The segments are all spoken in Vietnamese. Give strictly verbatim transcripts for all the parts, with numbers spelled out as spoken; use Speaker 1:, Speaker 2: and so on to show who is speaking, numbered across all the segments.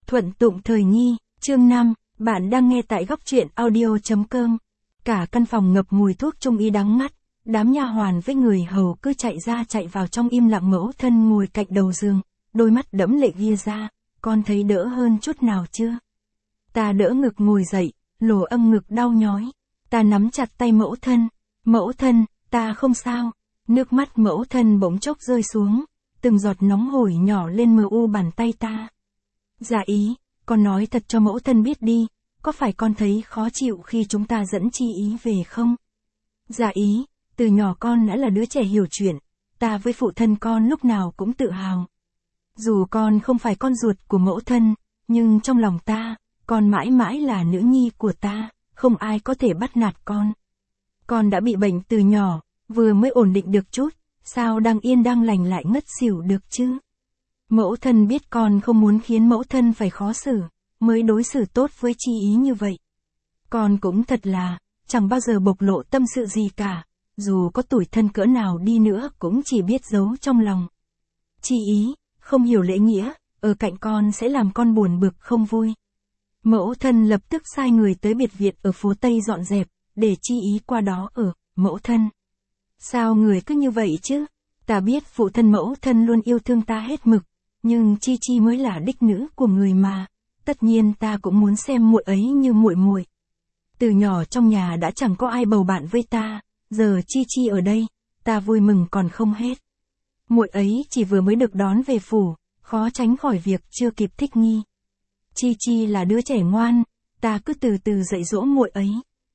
Speaker 1: Thuận tụng thời nghi, chương năm, bạn đang nghe tại góc truyện audio.com. Cả căn phòng ngập mùi thuốc trung y đắng ngắt, đám nha hoàn với người hầu cứ chạy ra chạy vào trong im lặng. Mẫu thân ngồi cạnh đầu giường, đôi mắt đẫm lệ ghia ra, con thấy đỡ hơn chút nào chưa? Ta đỡ ngực ngồi dậy, lồ âm ngực đau nhói. Ta nắm chặt tay mẫu thân, mẫu thân, ta không sao. Nước mắt mẫu thân bỗng chốc rơi xuống, từng giọt nóng hổi nhỏ lên mờ u bàn tay ta. Dạ ý, con nói thật cho mẫu thân biết đi, có phải con thấy khó chịu khi chúng ta dẫn Chi Ý về không? Dạ ý, từ nhỏ con đã là đứa trẻ hiểu chuyện, ta với phụ thân con lúc nào cũng tự hào. Dù con không phải con ruột của mẫu thân, nhưng trong lòng ta, con mãi mãi là nữ nhi của ta, không ai có thể bắt nạt con. Con đã bị bệnh từ nhỏ, vừa mới ổn định được chút, sao đang yên đang lành lại ngất xỉu được chứ? Mẫu thân biết con không muốn khiến mẫu thân phải khó xử, mới đối xử tốt với Chi Ý như vậy. Con cũng thật là, chẳng bao giờ bộc lộ tâm sự gì cả, dù có tủi thân cỡ nào đi nữa cũng chỉ biết giấu trong lòng. Chi Ý, không hiểu lễ nghĩa, ở cạnh con sẽ làm con buồn bực không vui. Mẫu thân lập tức sai người tới biệt viện ở phố Tây dọn dẹp, để Chi Ý qua đó ở. Mẫu thân, sao người cứ như vậy chứ? Ta biết phụ thân mẫu thân luôn yêu thương ta hết mực, nhưng Chi Chi mới là đích nữ của người mà, tất nhiên ta cũng muốn xem muội ấy như muội muội. Từ nhỏ trong nhà đã chẳng có ai bầu bạn với ta, giờ Chi Chi ở đây, ta vui mừng còn không hết. Muội ấy chỉ vừa mới được đón về phủ, khó tránh khỏi việc chưa kịp thích nghi. Chi Chi là đứa trẻ ngoan, ta cứ từ từ dạy dỗ muội ấy.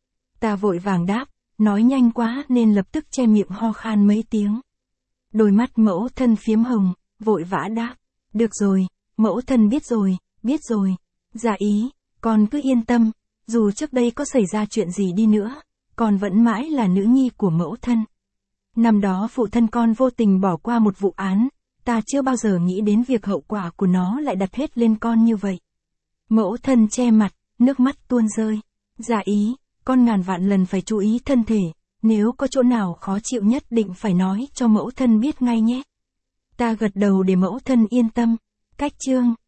Speaker 1: Ta vội vàng đáp, nói nhanh quá nên lập tức che miệng ho khan mấy tiếng. Đôi mắt mẫu thân phiếm hồng, vội vã đáp, được rồi, mẫu thân biết rồi, biết rồi. Dạ ý, con cứ yên tâm, dù trước đây có xảy ra chuyện gì đi nữa, con vẫn mãi là nữ nhi của mẫu thân. Năm đó phụ thân con vô tình bỏ qua một vụ án, ta chưa bao giờ nghĩ đến việc hậu quả của nó lại đặt hết lên con như vậy. Mẫu thân che mặt, nước mắt tuôn rơi. Dạ ý, con ngàn vạn lần phải chú ý thân thể, nếu có chỗ nào khó chịu nhất định phải nói cho mẫu thân biết ngay nhé. Ta gật đầu để mẫu thân yên tâm. Cách chương